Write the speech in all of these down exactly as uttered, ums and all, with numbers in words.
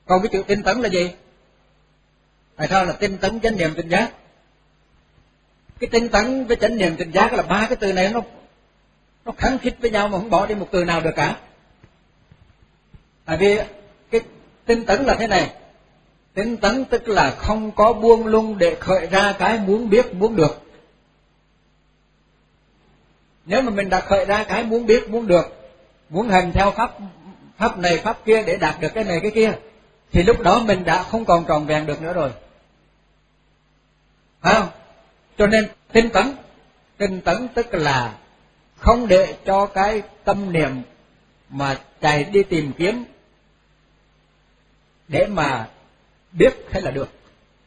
Còn cái chữ tinh tấn là gì? Tại sao là tinh tấn chánh niệm tỉnh giác? Cái tinh tấn với chánh niệm tỉnh giác là ba cái từ này nó nó khăng khít với nhau mà không bỏ đi một từ nào được cả. Tại vì cái tinh tấn là thế này, tinh tấn tức là không có buông lung để khởi ra cái muốn biết muốn được. Nếu mà mình đã khởi ra cái muốn biết muốn được, muốn hành theo pháp pháp này pháp kia để đạt được cái này cái kia, thì lúc đó mình đã không còn tròn vẹn được nữa rồi, phải không? Cho nên tinh tấn, tinh tấn tức là không để cho cái tâm niệm mà chạy đi tìm kiếm để mà biết hay là được,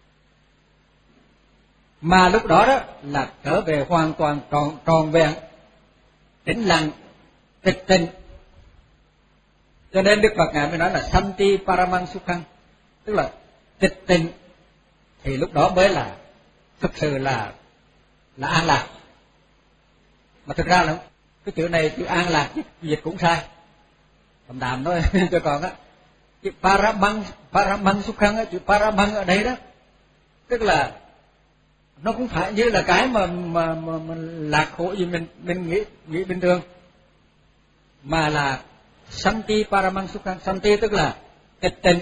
mà lúc đó đó là trở về hoàn toàn tròn tròn vẹn, tĩnh lặng, tịch tịnh. Cho nên Đức Phật ngài mới nói là Santi Paramang Sukhang, tức là tịch tịnh, thì lúc đó mới là thực sự là là an lạc. Mà thực ra là cái chữ này chữ an lạc dịch cũng sai, tầm đàm thôi cho còn á. Chữ Paramang Paramang Sukhang á, chữ Paramang ở đây đó, tức là nó cũng phải như là cái mà mà, mà, mà lạc khổ gì mình mình nghĩ nghĩ bình thường, mà là Santi Paramang Sukhang. Santi tức là tịch tịnh.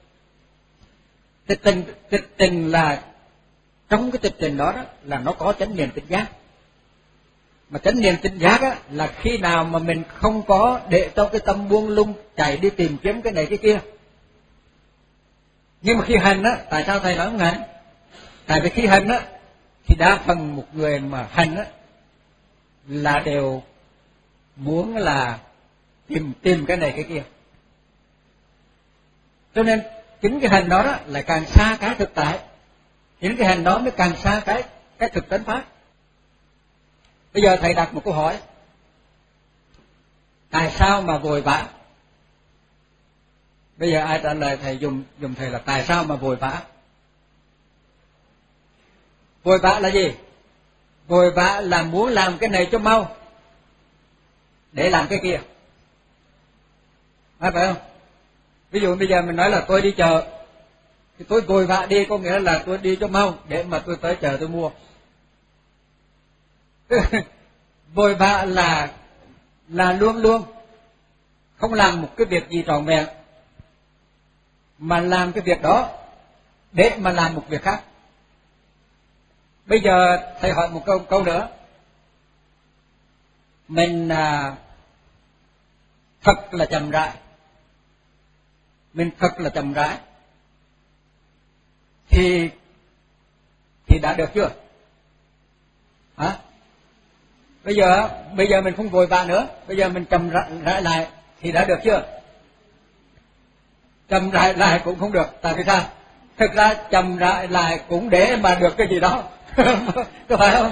Tịch tịnh tịch tịnh là trong cái tịch tịnh đó, đó là nó có chánh niệm tỉnh giác. Mà chánh niệm tỉnh giác á, là khi nào mà mình không có để cho cái tâm buông lung chạy đi tìm kiếm cái này cái kia. Nhưng mà khi hành á, tại sao thầy nói không hành? Tại vì khi hành á, thì đa phần một người mà hành á là đều muốn là tìm tìm cái này cái kia. Cho nên chính cái hành đó, đó là càng xa cái thực tại, chính cái hành đó mới càng xa cái cái thực tánh pháp. Bây giờ thầy đặt một câu hỏi, tại sao mà vội vã? Bây giờ ai trả lời thầy dùng dùng thầy là tại sao mà vội vã? Vội vã là gì? Vội vã là muốn làm cái này cho mau để làm cái kia, phải không? Ví dụ bây giờ mình nói là tôi đi chợ, thì tôi vội vã đi, có nghĩa là tôi đi cho mau để mà tôi tới chợ tôi mua. Vội vã là là luôn luôn không làm một cái việc gì trọn vẹn, mà làm cái việc đó để mà làm một việc khác. Bây giờ thầy hỏi một câu câu nữa, mình à, thật là chậm rãi, mình thật là chậm rãi thì thì đã được chưa? Hả? Bây giờ bây giờ mình không vội vã nữa, bây giờ mình chậm rãi lại thì đã được chưa? Chậm rãi lại cũng không được, tại vì sao? Thực ra chậm rãi lại cũng để mà được cái gì đó, có phải không?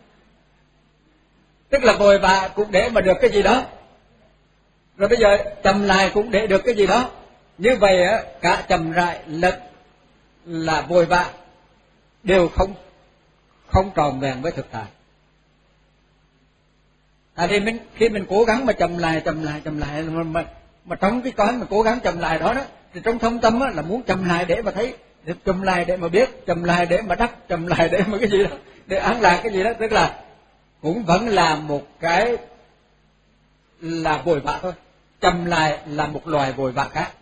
Tức là vội vã cũng để mà được cái gì đó, rồi bây giờ chậm lại cũng để được cái gì đó. Như vậy á, cả chậm rãi lẫn là vội vã đều không không tròn vẹn với thực tại. Tại vì mình khi mình cố gắng mà chậm lại chậm lại chậm lại mà, mà, mà trong cái cái mà cố gắng chậm lại đó đó, thì trong thâm tâm á, là muốn chậm lại để mà thấy, để chậm lại để mà biết, chậm lại để mà đắc, chậm lại để mà cái gì đó, để an lạc cái gì đó, tức là cũng vẫn là một cái là vội vã thôi. Chậm lại là một loài vội vã khác.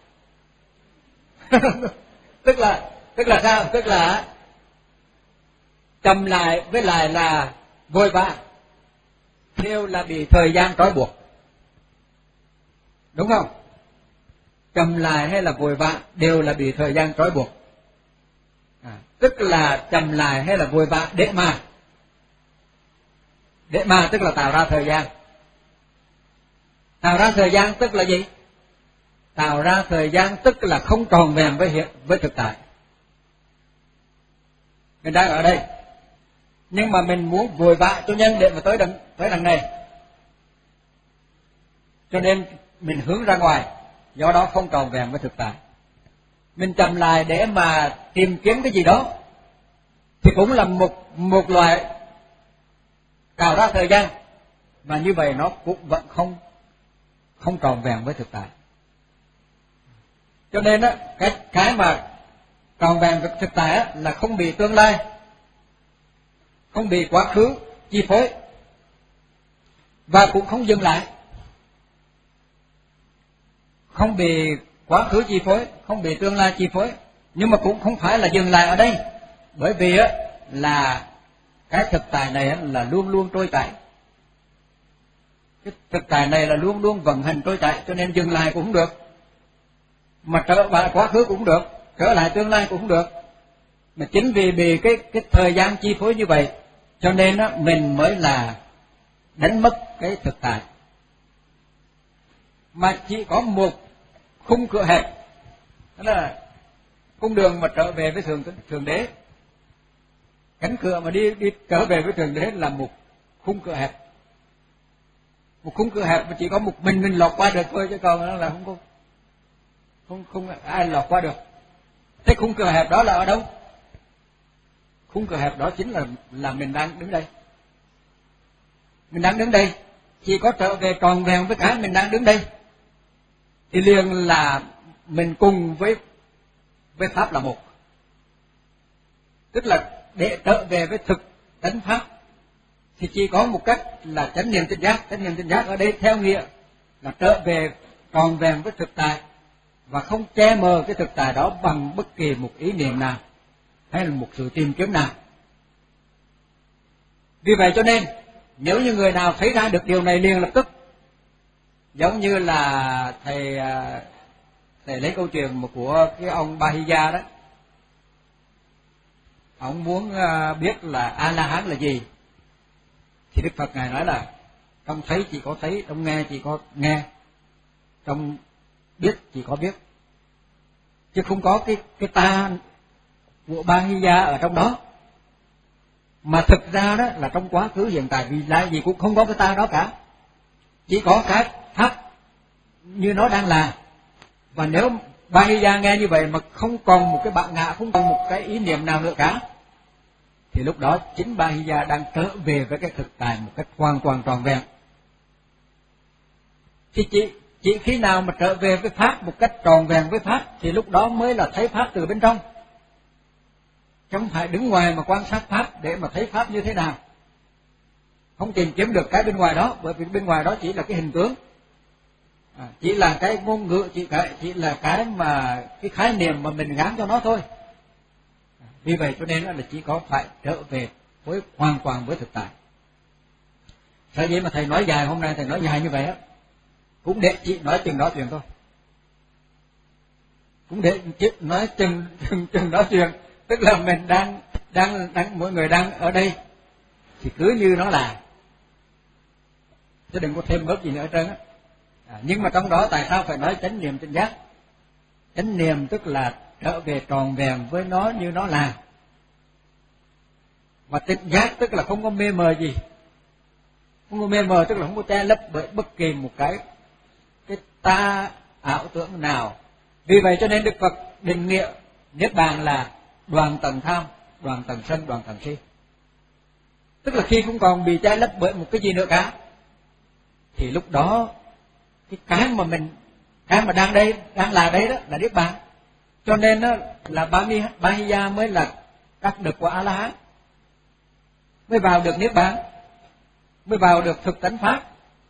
tức là tức là sao? Tức là chậm lại với lại là vội vã đều là bị thời gian trói buộc, đúng không? Chậm lại hay là vội vã đều là bị thời gian trói buộc. À, tức là chậm lại hay là vội vã để mà để mà tức là tạo ra thời gian. Tạo ra thời gian tức là gì? Tạo ra thời gian tức là không tròn vẹn với hiện với thực tại. Mình đang ở đây, nhưng mà mình muốn vội vã cho nhanh để mà tới đằng tới đằng này, cho nên mình hướng ra ngoài, do đó không tròn vẹn với thực tại. Mình chậm lại để mà tìm kiếm cái gì đó thì cũng là một một loại tạo ra thời gian, và như vậy nó cũng vẫn không không tròn vẹn với thực tại. Cho nên á, cái cái mà tròn vẹn thực tại á, là không bị tương lai, không bị quá khứ chi phối, và cũng không dừng lại, không bị quá khứ chi phối, không bị tương lai chi phối, nhưng mà cũng không phải là dừng lại ở đây, bởi vì á là cái thực tại này là luôn luôn trôi chảy, cái thực tại này là luôn luôn vận hành trôi chảy, cho nên dừng lại cũng không được, mà trở lại quá khứ cũng không được, trở lại tương lai cũng không được, mà chính vì bị cái cái thời gian chi phối như vậy, cho nên á mình mới là đánh mất cái thực tại, mà chỉ có một khung cửa hẹp, đó là cung đường mà trở về với thượng thượng đế. Cánh cửa mà đi đi trở về với thượng đế là một khung cửa hẹp, một khung cửa hẹp mà chỉ có một mình mình lọt qua được thôi, chứ còn nó là không có không không ai lọt qua được. Thế khung cửa hẹp đó là ở đâu? Khung cửa hẹp đó chính là là mình đang đứng đây. Mình đang đứng đây, chỉ có trở về tròn vẹn với cái mình đang đứng đây, thì liền là mình cùng với với pháp là một. Tức là để trở về với thực tánh pháp thì chỉ có một cách là chánh niệm tỉnh giác. Chánh niệm tỉnh giác ở đây theo nghĩa là trở về tròn vẹn với thực tại và không che mờ cái thực tại đó bằng bất kỳ một ý niệm nào hay là một sự tìm kiếm nào. Vì vậy cho nên nếu như người nào thấy ra được điều này liền lập tức, giống như là thầy thầy lấy câu chuyện của cái ông Bahiya đó, ông muốn biết là A La Hán là gì, thì Đức Phật ngài nói là trong thấy chỉ có thấy, trong nghe chỉ có nghe, trong biết chỉ có biết, chứ không có cái cái ta của Bahiya ở trong đó. Mà thực ra đó là trong quá khứ hiện tại vì là gì cũng không có cái ta đó cả, chỉ có cái pháp như nó đang là. Và nếu Bahiya nghe như vậy mà không còn một cái bạn ngã, không còn một cái ý niệm nào nữa cả, thì lúc đó chính Bahiya đang trở về với cái thực tại một cách hoàn toàn tròn vẹn. Thì chỉ, chỉ khi nào mà trở về với pháp một cách tròn vẹn với pháp thì lúc đó mới là thấy pháp từ bên trong, không phải đứng ngoài mà quan sát pháp để mà thấy pháp như thế nào, không tìm kiếm được cái bên ngoài đó, bởi vì bên ngoài đó chỉ là cái hình tướng, à, chỉ là cái ngôn ngữ, chỉ cái chỉ là cái mà cái khái niệm mà mình gán cho nó thôi. Vì vậy cho nên là chỉ có phải trở về với hoàn toàn với thực tại. Sở dĩ mà thầy nói dài, hôm nay thầy nói dài như vậy á, cũng để chỉ nói chừng đó chuyện thôi, cũng để chỉ nói chừng chừng chừng đó chuyện, tức là mình đang đang đang mỗi người đang ở đây thì cứ như nó là, chứ đừng có thêm bớt gì nữa ở trơn á. À, nhưng mà trong đó tại sao phải nói chánh niệm tỉnh giác? Chánh niệm tức là trở về tròn vẹn với nó như nó là, và tỉnh giác tức là không có mê mờ gì, không có mê mờ tức là không có che lấp bởi bất kỳ một cái cái ta ảo tưởng nào. Vì vậy cho nên Đức Phật định nghĩa niết bàn là đoạn tận tham, đoạn tận sân, đoạn tận si, tức là khi không còn bị che lấp bởi một cái gì nữa cả, thì lúc đó cái cái mà mình cái mà đang đây đang là đây đó là niết bàn. Cho nên đó là Bahiya mới là đắc lực của A La Hán, mới vào được niết bàn, mới vào được thực tánh pháp.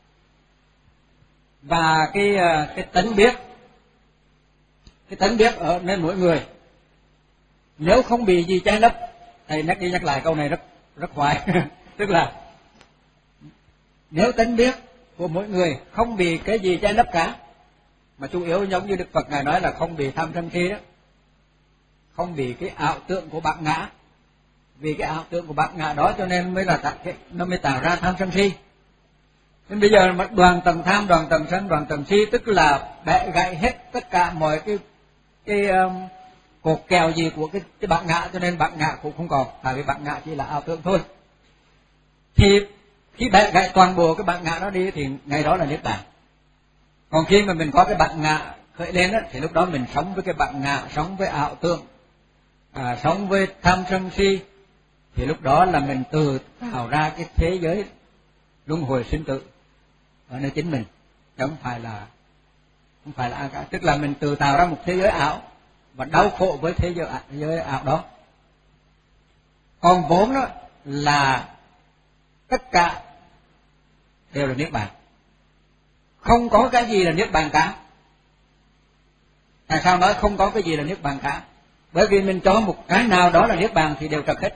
Và cái cái tánh biết, cái tánh biết ở nên mỗi người nếu không bị gì che lấp, thầy nhắc đi nhắc lại câu này rất rất khoái tức là nếu tánh biết của mỗi người không bị cái gì che lấp cả, mà chủ yếu giống như Đức Phật ngài nói là không bị tham sân si đó, không bị cái ảo tưởng của bạn ngã. Vì cái ảo tưởng của bạn ngã đó cho nên mới là nó mới tạo ra tham sân si. Nên bây giờ mà đoàn tầng tham, đoàn tầng sân, đoàn tầng si tức là bẻ gãy hết tất cả mọi cái cái um, cột kèo gì của cái cái bạn ngã, cho nên bạn ngã cũng không còn, tại vì bạn ngã chỉ là ảo tưởng thôi. Thì khi bẻ gãy toàn bộ cái bạn ngã đó đi thì ngày đó là niết bàn. Còn khi mà mình có cái bạn ngã khởi lên á, thì lúc đó mình sống với cái bạn ngã, sống với ảo tưởng, à, sống với tham sân si, thì lúc đó là mình tự tạo ra cái thế giới luân hồi sinh tử ở nơi chính mình, chứ không phải là không phải là an cả, tức là mình tự tạo ra một thế giới ảo và đau khổ với thế giới, thế giới ảo đó. Còn vốn đó là tất cả đều là niết bàn, không có cái gì là niết bàn cả. Tại sao nói không có cái gì là niết bàn cả? Bởi vì mình cho một cái nào đó là niết bàn thì đều trật hết.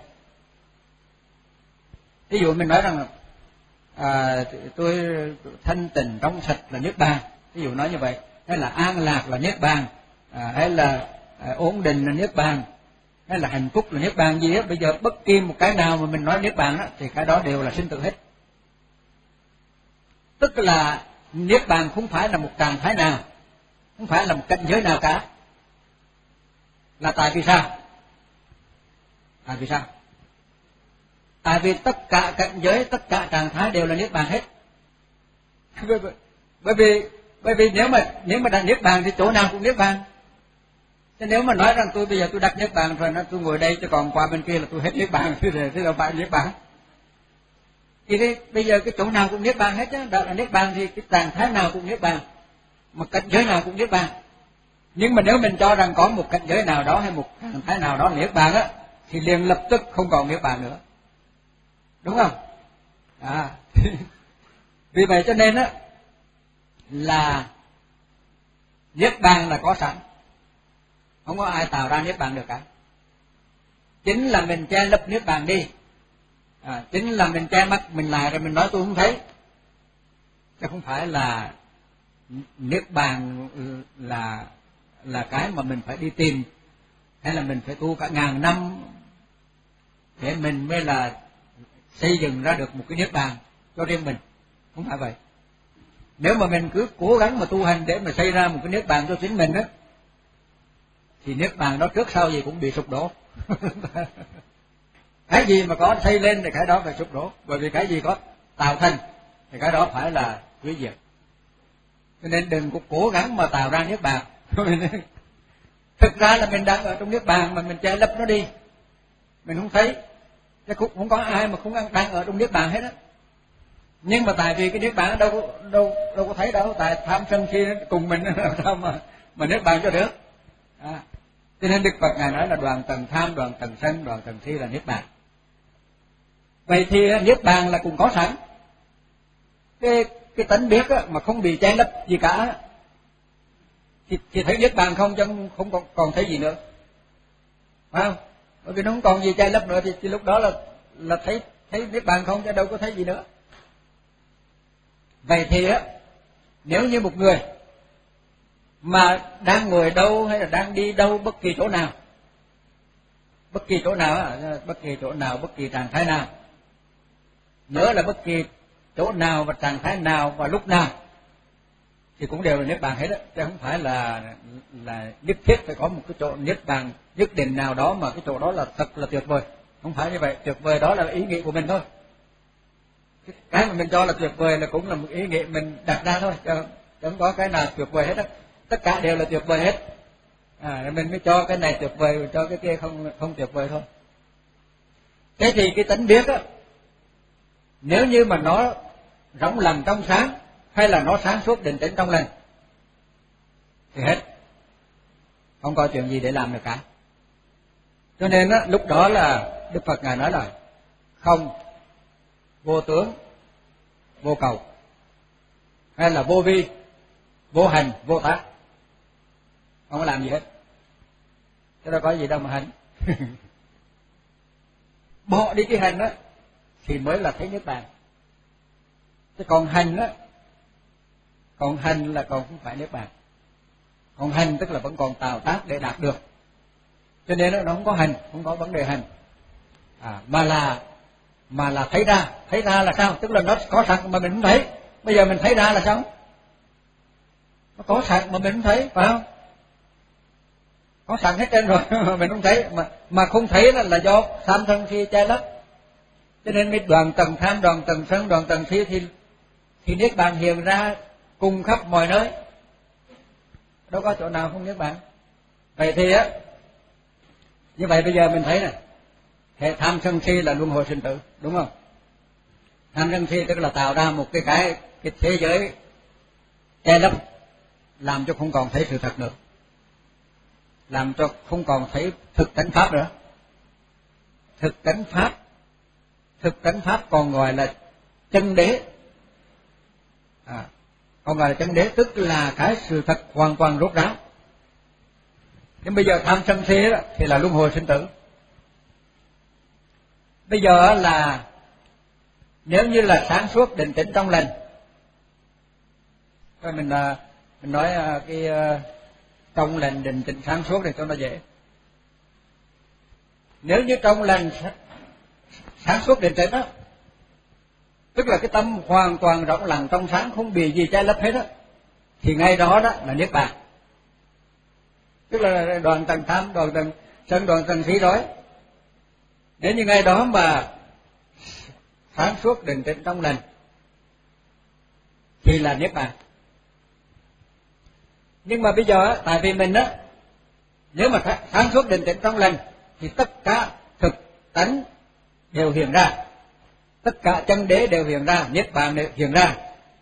Ví dụ mình nói rằng à, tôi thanh tịnh trong sạch là niết bàn, ví dụ nói như vậy, hay là an lạc là niết bàn, à, hay là à, ổn định là niết bàn, hay là hạnh phúc là niết bàn gì á, bây giờ bất kỳ một cái nào mà mình nói niết bàn đó, thì cái đó đều là sinh tử hết. Tức là niết bàn không phải là một trạng thái nào, không phải là một cảnh giới nào cả. Là tại vì sao? Tại vì sao? Tại vì tất cả cảnh giới, tất cả trạng thái đều là niết bàn hết. Bởi vì bởi vì nếu mà nếu mà đặt niết bàn thì chỗ nào cũng niết bàn. Thế nếu mà nói rằng tôi bây giờ tôi đặt niết bàn rồi, nó tôi ngồi đây chứ còn qua bên kia là tôi hết niết bàn, thì thế là phải niết bàn. Thì thế, bây giờ cái chỗ nào cũng niết bàn hết chứ, đó là niết bàn thì cái trạng thái nào cũng niết bàn, mà cảnh giới nào cũng niết bàn. Nhưng mà nếu mình cho rằng có một cảnh giới nào đó hay một trạng thái nào đó là niết bàn á, thì liền lập tức không còn niết bàn nữa, đúng không? À, vì vậy cho nên á là niết bàn là có sẵn, không có ai tạo ra niết bàn được cả. Chính là mình che lấp niết bàn đi, à, chính là mình che mắt mình lại rồi mình nói tôi không thấy, chứ không phải là niết bàn là là cái mà mình phải đi tìm, hay là mình phải tu cả ngàn năm để mình mới là xây dựng ra được một cái niết bàn cho riêng mình. Không phải vậy. Nếu mà mình cứ cố gắng mà tu hành để mà xây ra một cái niết bàn cho chính mình á, thì niết bàn đó trước sau gì cũng bị sụp đổ. Cái gì mà có xây lên thì cái đó phải sụp đổ, bởi vì cái gì có tạo thành thì cái đó phải là hủy diệt. Cho nên đừng có cố gắng mà tạo ra niết bàn. Thực ra là mình đang ở trong niết bàn mà mình che lấp nó đi, mình không thấy. Chứ cũng không có ai mà không đang ở trong niết bàn hết á. Nhưng mà tại vì cái niết bàn đâu có đâu đâu có thấy đâu, tại tham sân si cùng mình làm sao mà mà niết bàn cho được. À, cho nên Đức Phật ngài nói là đoàn tầng tham, đoàn tầng sân, đoàn tầng si là niết bàn. Vậy thì niết bàn là cũng có sẵn. Cái cái tánh biết á, mà không bị che lấp gì cả, thì, thì thấy niết bàn không, chứ không còn, còn thấy gì nữa, phải không? Bởi vì nó không còn gì che lấp nữa thì, thì lúc đó là là thấy thấy niết bàn không, chứ đâu có thấy gì nữa. Vậy thì á, nếu như một người mà đang ngồi đâu hay là đang đi đâu, bất kỳ chỗ nào, bất kỳ chỗ nào, bất kỳ chỗ nào, bất kỳ trạng thái nào, nhớ là bất kỳ chỗ nào và trạng thái nào và lúc nào thì cũng đều là niết bàn hết á, chứ không phải là là nhất thiết phải có một cái chỗ niết bàn nhất định nào đó mà cái chỗ đó là thật là tuyệt vời. Không phải như vậy, tuyệt vời đó là ý nghĩ của mình thôi. Cái mà mình cho là tuyệt vời là cũng là một ý nghĩ mình đặt ra thôi, chứ không có cái nào tuyệt vời hết á. Tất cả đều là tuyệt vời hết. À, mình mới cho cái này tuyệt vời, cho cái kia không không tuyệt vời thôi. Thế thì cái tánh biết á, nếu như mà nó rỗng lặng trong sáng, hay là nó sáng suốt định tĩnh trong lành, thì hết, không có chuyện gì để làm được cả. Cho nên á, lúc đó là Đức Phật ngài nói là không, vô tướng, vô cầu, hay là vô vi, vô hành, vô tác, không có làm gì hết. Chứ đâu có gì đâu mà hành. Bỏ đi cái hành đó thì mới là thấy niết bàn. Chứ còn hành á, còn hành là còn không phải niết bàn. Còn hành tức là vẫn còn tạo tác để đạt được. Cho nên nó không có hành, không có vấn đề hành. À, mà là mà là thấy ra, thấy ra là sao? Tức là nó có sẵn mà mình không thấy. Bây giờ mình thấy ra là sao? Nó có sẵn mà mình không thấy, phải không? Có sẵn hết trên rồi mà mình không thấy, mà mà không thấy là là do tham sân si che lấp. Cho nên cái đoàn tầng tham, đoàn tầng sân, đoàn tầng si thì thì niết bàn hiện ra cùng khắp mọi nơi, đâu có chỗ nào không niết bàn. Vậy thì á, như vậy bây giờ mình thấy này, hệ tham sân si là luân hồi sinh tử, đúng không? Tham sân si tức là tạo ra một cái cái cái thế giới che lấp, làm cho không còn thấy sự thật nữa, làm cho không còn thấy thực tánh pháp nữa. Thực tánh pháp, thực tánh pháp còn gọi là chân đế, à, còn gọi là chân đế, tức là cái sự thật hoàn toàn rốt ráo. Nhưng bây giờ tham sân si đó thì là luân hồi sinh tử. Bây giờ là nếu như là sáng suốt định tĩnh trong lành, rồi mình mình nói cái trong lành định tĩnh sáng suốt để cho nó dễ. Nếu như trong lành sáng suốt định tĩnh đó, tức là cái tâm hoàn toàn rộng lặng trong sáng, không bị gì che lấp hết á, thì ngay đó đó là niết bàn. Tức là đoạn tầng tham, đoạn tầng sân, đoạn tầng si đói. Nếu như ngay đó mà sáng suốt định tĩnh trong lành thì là niết bàn. Nhưng mà bây giờ tại vì mình á, nếu mà sáng suốt định tĩnh trong lành thì tất cả thực tánh đều hiện ra, tất cả chân đế đều hiện ra, niết bàn đều hiện ra.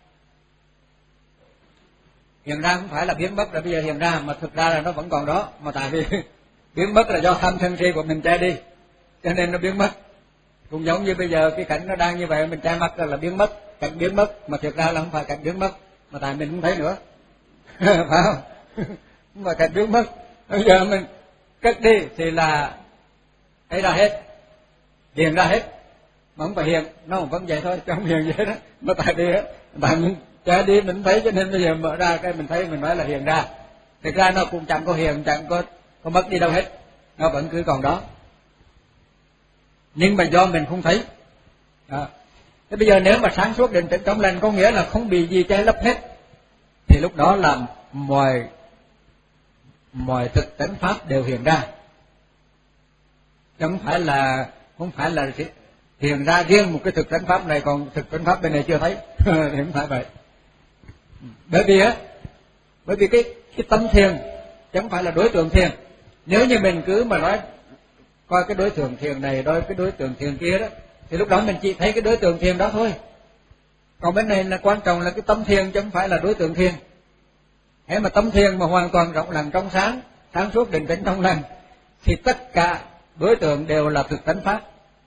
Hiện ra không phải là biến mất, là bây giờ hiện ra, mà thực ra là nó vẫn còn đó, mà tại vì biến mất là do tham sân si của mình che đi, cho nên nó biến mất. Cũng giống như bây giờ cái cảnh nó đang như vậy, mình che mắt là biến mất, cảnh biến mất, mà thực ra là không phải cảnh biến mất, mà tại mình không thấy nữa. Phải không? Không phải cảnh biến mất. Bây giờ mình cất đi thì là thấy ra hết, hiện ra hết, mà không phải hiện, nó vẫn vậy thôi, chứ không hiện vậy đó. Mà tại vì tại mình che đi mình thấy, cho nên bây giờ mở ra cái mình thấy, mình nói là hiện ra. Thực ra nó cũng chẳng có hiện, chẳng có có mất đi đâu hết, nó vẫn cứ còn đó. Nhưng mà do mình không thấy. Đó. Thế bây giờ nếu mà sáng suốt định tĩnh trong lành có nghĩa là không bị gì che lấp hết, thì lúc đó là mọi mọi thực tánh pháp đều hiện ra, chứ không phải là không phải là hiện ra riêng một cái thực tánh pháp này, còn thực tánh pháp bên này chưa thấy. Thì không phải vậy. Bởi vì á, bởi vì cái cái tâm thiền chứ không phải là đối tượng thiền. Nếu như mình cứ mà nói coi cái đối tượng thiền này, đối cái đối tượng thiền kia đó, thì lúc đó mình chỉ thấy cái đối tượng thiền đó thôi. Còn bên này là quan trọng là cái tâm thiền chứ không phải là đối tượng thiền. Thế mà tâm thiền mà hoàn toàn rộng lặng trong sáng, sáng suốt định tĩnh trong lành, thì tất cả đối tượng đều là thực tánh pháp.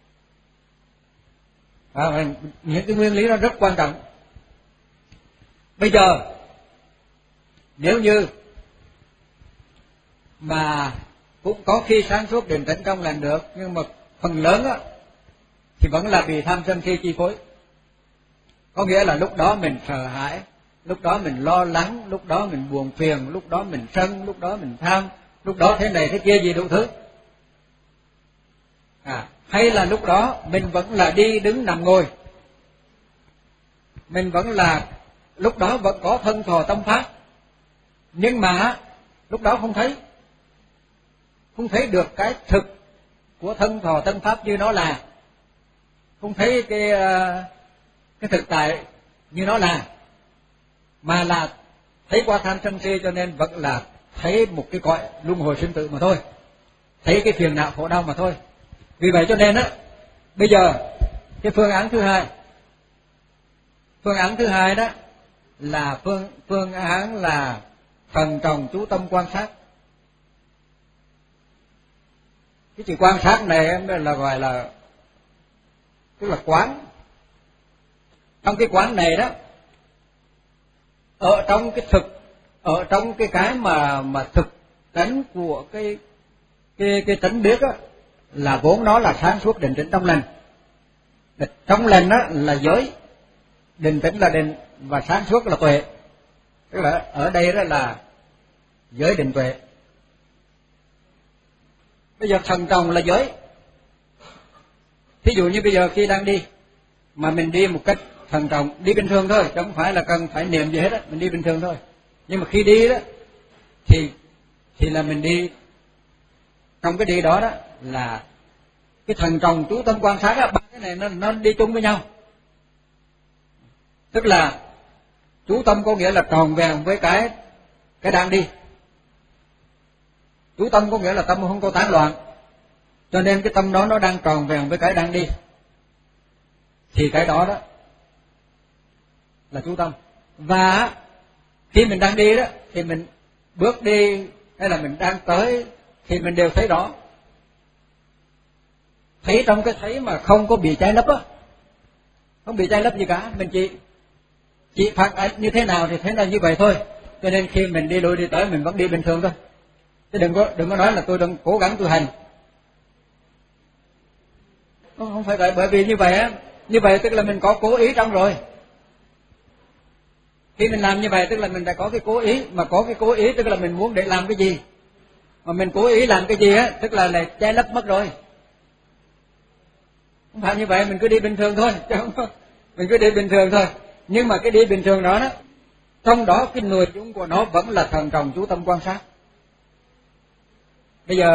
À, những cái nguyên lý đó rất quan trọng. Bây giờ nếu như mà cũng có khi sáng suốt định tĩnh trong lành được, nhưng mà phần lớn á thì vẫn là bị tham sân si chi phối. Có nghĩa là lúc đó mình sợ hãi, lúc đó mình lo lắng, lúc đó mình buồn phiền, lúc đó mình sân, lúc đó mình tham, lúc đó thế này thế kia gì đủ thứ. À, hay là lúc đó mình vẫn là đi đứng nằm ngồi, mình vẫn là lúc đó vẫn có thân thọ tâm pháp, nhưng mà lúc đó không thấy, không thấy được cái thực của thân thọ tâm pháp như nó là, không thấy cái cái thực tại như nó là, mà là thấy qua tham sân si, cho nên vẫn là thấy một cái cõi luân hồi sinh tử mà thôi, thấy cái phiền não khổ đau mà thôi. Vì vậy cho nên á, bây giờ cái phương án thứ hai, phương án thứ hai đó là phương phương án là thần trọng chú tâm quan sát. Cái chữ quan sát này là gọi là tức là quán. Trong cái quán này đó, ở trong cái thực, ở trong cái cái mà mà thực tánh của cái cái cái tánh biết á, là vốn nó là sáng suốt định tĩnh trong lành. Trong lành á là giới, định tĩnh là định, và sáng suốt là tuệ. Tức là ở đây đó là giới định tuệ. Bây giờ thần trọng là giới. Thí dụ như bây giờ khi đang đi mà mình đi một cách thần trọng, đi bình thường thôi, chứ không phải là cần phải niệm gì hết á, mình đi bình thường thôi. Nhưng mà khi đi đó thì thì là mình đi, trong cái đi đó đó là cái thần trọng chú tâm quan sát á, ba cái này nó nó đi chung với nhau. Tức là chú tâm có nghĩa là tròn vẹn với cái cái đang đi. Chú tâm có nghĩa là tâm không có tán loạn, cho nên cái tâm đó nó đang tròn vẹn với cái đang đi, thì cái đó đó là chú tâm. Và Khi mình đang đi đó thì mình bước đi hay là mình đang tới thì mình đều thấy rõ. Thấy trong cái thấy mà không có bị che lấp á, không bị che lấp gì cả, mình chỉ chỉ phản ánh như thế nào thì thế là như vậy thôi. Cho nên khi mình đi lui đi tới mình vẫn đi bình thường thôi. Chứ đừng có đừng có nói là tôi đang cố gắng tu hành. Không phải vậy, bởi vì như vậy á, như vậy tức là mình có cố ý trong rồi. Khi mình làm như vậy tức là mình đã có cái cố ý, mà có cái cố ý tức là mình muốn để làm cái gì. Mà mình cố ý làm cái gì á, tức là là che lấp mất rồi. Không phải như vậy, mình cứ đi bình thường thôi, chứ không có, mình cứ đi bình thường thôi. Nhưng mà cái đi bình thường đó đó, trong đó cái nội dung của nó vẫn là thận trọng chú tâm quan sát. Bây giờ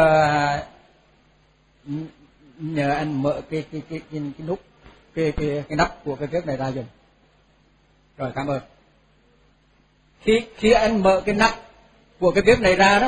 nhờ anh mở cái cái cái cái, cái nút cái cái cái nắp của cái bếp này ra dùng. Rồi, cảm ơn. Khi khi anh mở cái nắp của cái bếp này ra đó,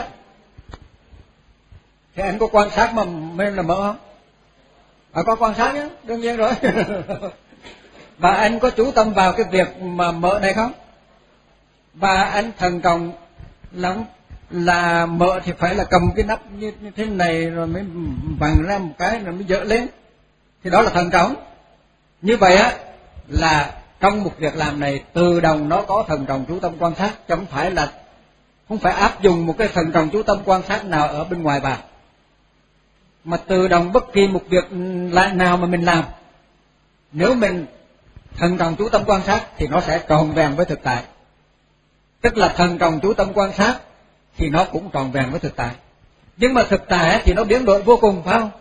thì anh có quan sát mà mình là mở không? À, có quan sát nhé, đương nhiên rồi. Và anh có chú tâm vào cái việc mà mở này không? Và anh thận trọng lắm là mở thì phải là cầm cái nắp như, như thế này rồi mới vặn ra một cái rồi mới dỡ lên. Thì đó là thận trọng. Như vậy á là trong một việc làm này tự động nó có thận trọng chú tâm quan sát, chứ không phải là không phải áp dụng một cái thận trọng chú tâm quan sát nào ở bên ngoài vào. Mà tự động bất kỳ một việc nào mà mình làm, nếu mình thận trọng chú tâm quan sát thì nó sẽ tròn vẹn với thực tại. Tức là thận trọng chú tâm quan sát thì nó cũng tròn vẹn với thực tại. Nhưng mà thực tại thì nó biến đổi vô cùng, phải không?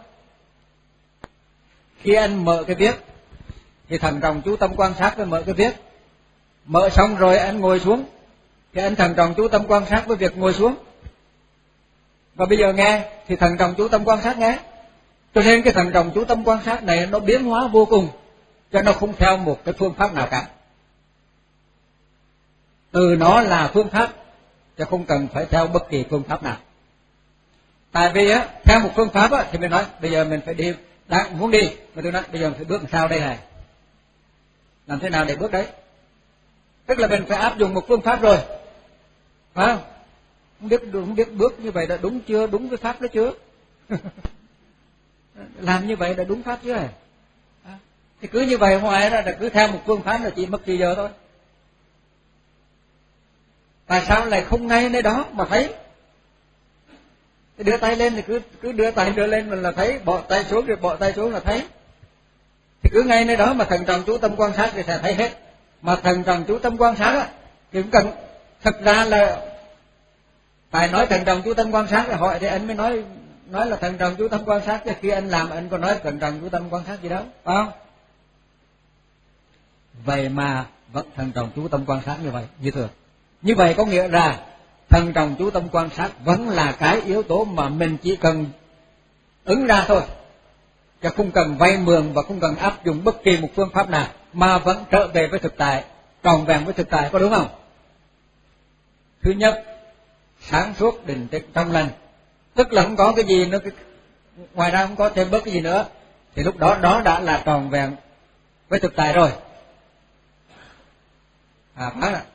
Khi anh mở cái viết thì thận trọng chú tâm quan sát với mở cái viết. Mở xong rồi anh ngồi xuống thì anh thận trọng chú tâm quan sát với việc ngồi xuống. Và bây giờ nghe thì thận trọng chú tâm quan sát nghe. Cho nên cái thận trọng chú tâm quan sát này nó biến hóa vô cùng, cho nó không theo một cái phương pháp nào cả. Từ nó là phương pháp, chứ không cần phải theo bất kỳ phương pháp nào. Tại vì á, theo một phương pháp á, thì mình nói bây giờ mình phải đi, đang muốn đi, mà tôi nói bây giờ mình phải bước làm sao đây này, làm thế nào để bước đấy. Tức là mình phải áp dụng một phương pháp rồi, phải không? Không biết, không biết bước như vậy là đúng chưa, đúng với pháp đó chưa? Làm như vậy là đúng pháp chưa? À, thì cứ như vậy hoài ra là cứ theo một phương pháp là chỉ mấtกี่giờ thôi. Tại sao lại không ngay nơi đó mà thấy? Đưa tay lên thì cứ cứ đưa tay đưa lên mình là thấy, bỏ tay xuống rồi bỏ tay xuống là thấy. Thì cứ ngay nơi đó mà thận trọng chú tâm quan sát thì sẽ thấy hết. Mà thận trọng chú tâm quan sát á thì cũng cần, thật ra là phải nói thận trọng chú tâm quan sát là hỏi thì anh mới nói nói là thận trọng chú tâm quan sát, chứ khi anh làm anh có nói thận trọng chú tâm quan sát gì đâu, phải không? Vậy mà vẫn thận trọng chú tâm quan sát như vậy, như thường. Như vậy có nghĩa là thận trọng chú tâm quan sát vẫn là cái yếu tố mà mình chỉ cần ứng ra thôi, chứ không cần vay mượn và không cần áp dụng bất kỳ một phương pháp nào, mà vẫn trở về với thực tại, tròn vẹn với thực tại, có đúng không? Thứ nhất, sáng suốt định tĩnh trong lành, tức là không có cái gì nữa, ngoài ra không có thêm bất cái gì nữa, thì lúc đó đó đã là tròn vẹn với thực tại rồi. À, phải là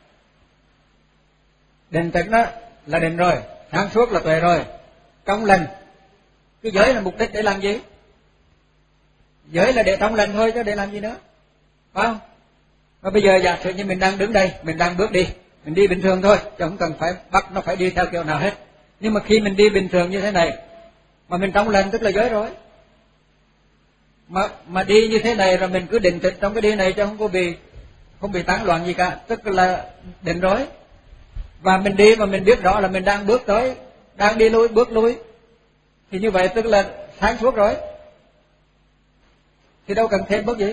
định tĩnh đó là định rồi, sáng suốt là tuệ rồi, trong lành. Cái giới là mục đích để làm gì? Giới là để trong lành thôi chứ để làm gì nữa, phải không? Và bây giờ giả sử như mình đang đứng đây, mình đang bước đi, mình đi bình thường thôi, chứ không cần phải bắt nó phải đi theo kiểu nào hết. Nhưng mà khi mình đi bình thường như thế này mà mình trong lành tức là giới rồi. Mà mà đi như thế này rồi mình cứ định tĩnh trong cái đi này chứ không có bị không bị tán loạn gì cả, tức là định rồi. Và mình đi mà mình biết rõ là mình đang bước tới, đang đi lui, bước lui, thì như vậy tức là sáng suốt rồi. Thì đâu cần thêm bất gì.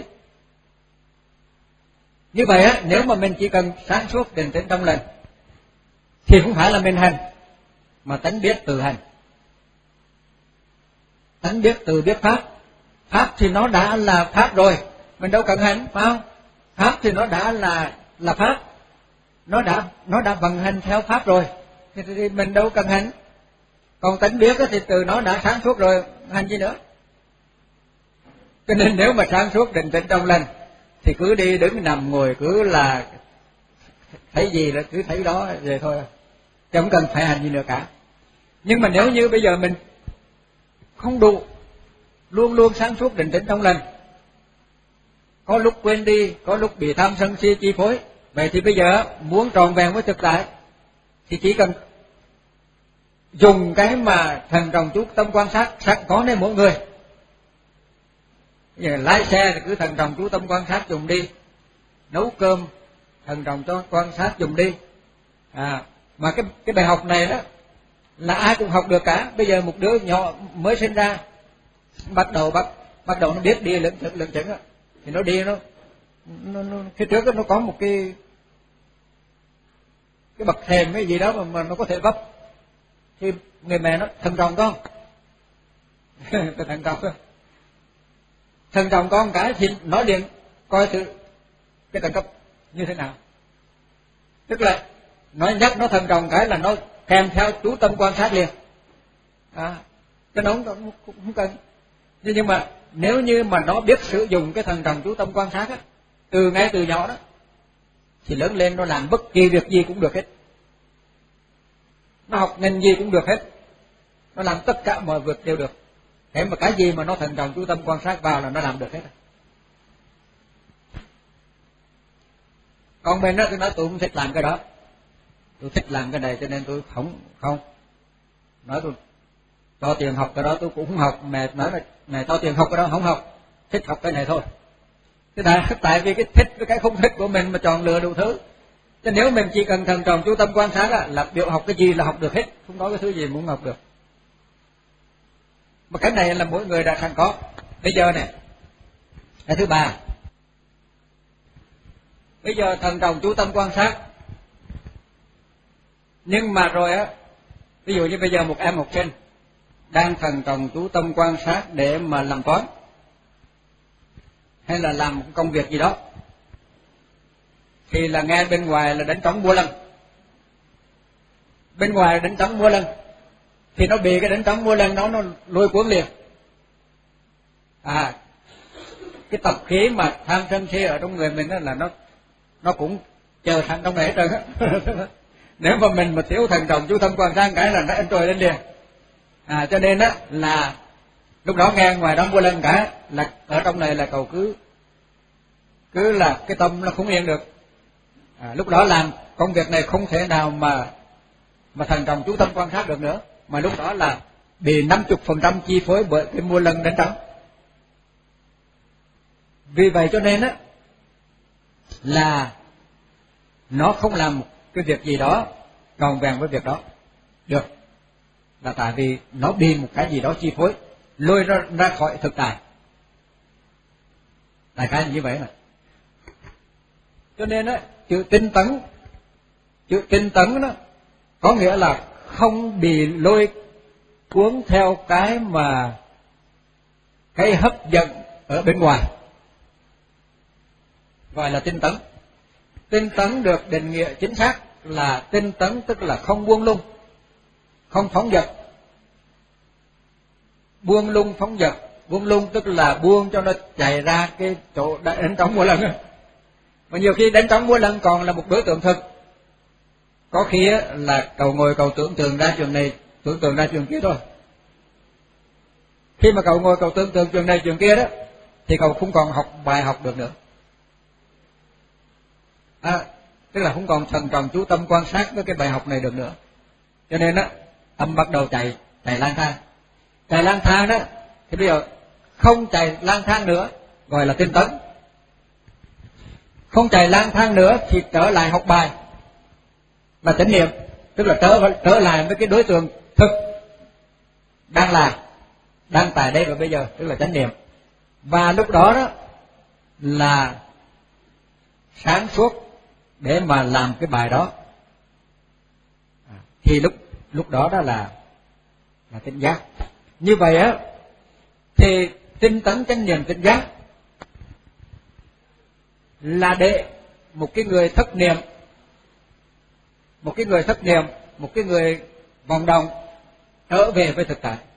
Như vậy á, nếu mà mình chỉ cần sáng suốt định tĩnh trong lành thì không phải là mình hành, mà tánh biết tự hành. Tánh biết tự biết pháp. Pháp thì nó đã là pháp rồi, mình đâu cần hành, phải không? Pháp thì nó đã là là pháp, nó đã nó đã vận hành theo pháp rồi, thì, thì mình đâu cần hành. Còn tánh biết thì từ nó đã sáng suốt rồi, hành gì nữa. Cho nên nếu mà sáng suốt định tĩnh trong lành thì cứ đi đứng nằm ngồi cứ là thấy gì là cứ thấy đó vậy thôi, chứ không cần phải hành gì nữa cả. Nhưng mà nếu như bây giờ mình không đủ, luôn luôn sáng suốt định tĩnh trong lành, có lúc quên đi, có lúc bị tham sân si chi phối, vậy thì bây giờ muốn tròn vẹn với thực tại thì chỉ cần dùng cái mà thần trọng chú tâm quan sát sẵn có nên mỗi người. Bây giờ lái xe thì cứ thần trọng chú tâm quan sát dùng đi, nấu cơm thần trọng cho quan sát dùng đi. À, mà cái cái bài học này đó là ai cũng học được cả. Bây giờ một đứa nhỏ mới sinh ra bắt đầu bắt bắt đầu nó biết đi lững thững lững thững thì nó đi nó nó, nó phía trước đó, nó có một cái cái bậc thềm cái gì đó mà, mà nó có thể vấp, thì người mẹ nó thần trọng con thần trọng thần trọng con cái thì nó liền coi thử cái tầng cấp như thế nào, tức là nói nhắc nó thần trọng cái là nó kèm theo chú tâm quan sát liền. À, cho nó không, không cần. Nhưng mà nếu như mà nó biết sử dụng cái thần trọng chú tâm quan sát á, từ ngay từ nhỏ đó, thì lớn lên nó làm bất kỳ việc gì cũng được hết, nó học ngành gì cũng được hết, nó làm tất cả mọi việc đều được. Thế mà cái gì mà nó thần trọng chú tâm quan sát vào là nó làm được hết. Còn mình đó tôi nói tôi không thích làm cái đó, tôi thích làm cái này cho nên tôi không không nói tôi cho tiền học cái đó tôi cũng không học. Mẹ nói là mẹ cho tiền học cái đó không học, thích học cái này thôi. Thế tại, tại vì cái thích với cái không thích của mình mà chọn lựa đủ thứ. Chứ nếu mình chỉ cần thần trọng chú tâm quan sát á, là biểu học cái gì là học được hết, không có cái thứ gì muốn học được. Mà cái này là mỗi người đã sẵn có. Bây giờ này, cái thứ ba, bây giờ thần trọng chú tâm quan sát, nhưng mà rồi á, ví dụ như bây giờ một em học sinh đang thần trọng chú tâm quan sát để mà làm toán hay là làm một công việc gì đó, thì là nghe bên ngoài là đánh trống mua lân, bên ngoài là đánh trống mua lân, thì nó bị cái đánh trống mua lân đó nó lôi cuốn liền. À, cái tập khí mà tham sân si ở trong người mình đó là nó nó cũng chờ sẵn trong này hết trơn á. Nếu mà mình mà thiếu thần trọng chú tâm quan sát cái là nó ăn trôi lên liền. À, cho nên á là lúc đó nghe ngoài đó mua lần cả là ở trong này là cầu cứ cứ là cái tâm nó không yên được. À, lúc đó làm công việc này không thể nào mà mà thần trọng chú tâm quan sát được nữa, mà lúc đó là bị năm mươi phần trăm chi phối bởi cái mua lần đánh trống. Vì vậy cho nên á là nó không làm cái việc gì đó tròn vẹn với việc đó được, là tại vì nó bị một cái gì đó chi phối, lôi ra, ra khỏi thực tại. Đại khái như vậy mà. Cho nên á, chữ tinh tấn, chữ tinh tấn đó có nghĩa là không bị lôi cuốn theo cái mà cái hấp dẫn ở bên ngoài, gọi là tinh tấn. Tinh tấn được định nghĩa chính xác là tinh tấn tức là không buông lung, không phóng dật. Buông lung phóng dật, buông lung tức là buông cho nó chạy ra cái chỗ đánh trống mỗi lần. Mà nhiều khi đánh trống mỗi lần còn là một đối tượng thực, có khi là cầu ngồi cầu tưởng tượng ra chuyện này, tưởng tượng ra chuyện kia thôi. Khi mà cậu ngồi cậu tưởng tượng chuyện này chuyện kia đó, thì cậu không còn học bài học được nữa. À, tức là không còn thần trọng chú tâm quan sát với cái bài học này được nữa. Cho nên á, tâm bắt đầu chạy chạy lang thang. Chạy lang thang đó thì bây giờ không chạy lang thang nữa gọi là tinh tấn. Không chạy lang thang nữa thì trở lại học bài là chánh niệm, tức là trở trở lại với cái đối tượng thực đang là đang tại đây và bây giờ, tức là chánh niệm. Và lúc đó đó là sáng suốt để mà làm cái bài đó, thì lúc lúc đó đó là là tỉnh giác. Như vậy á thì tinh tấn chánh niệm tỉnh giác là để một cái người thất niệm, một cái người thất niệm, một cái người vọng động trở về với thực tại.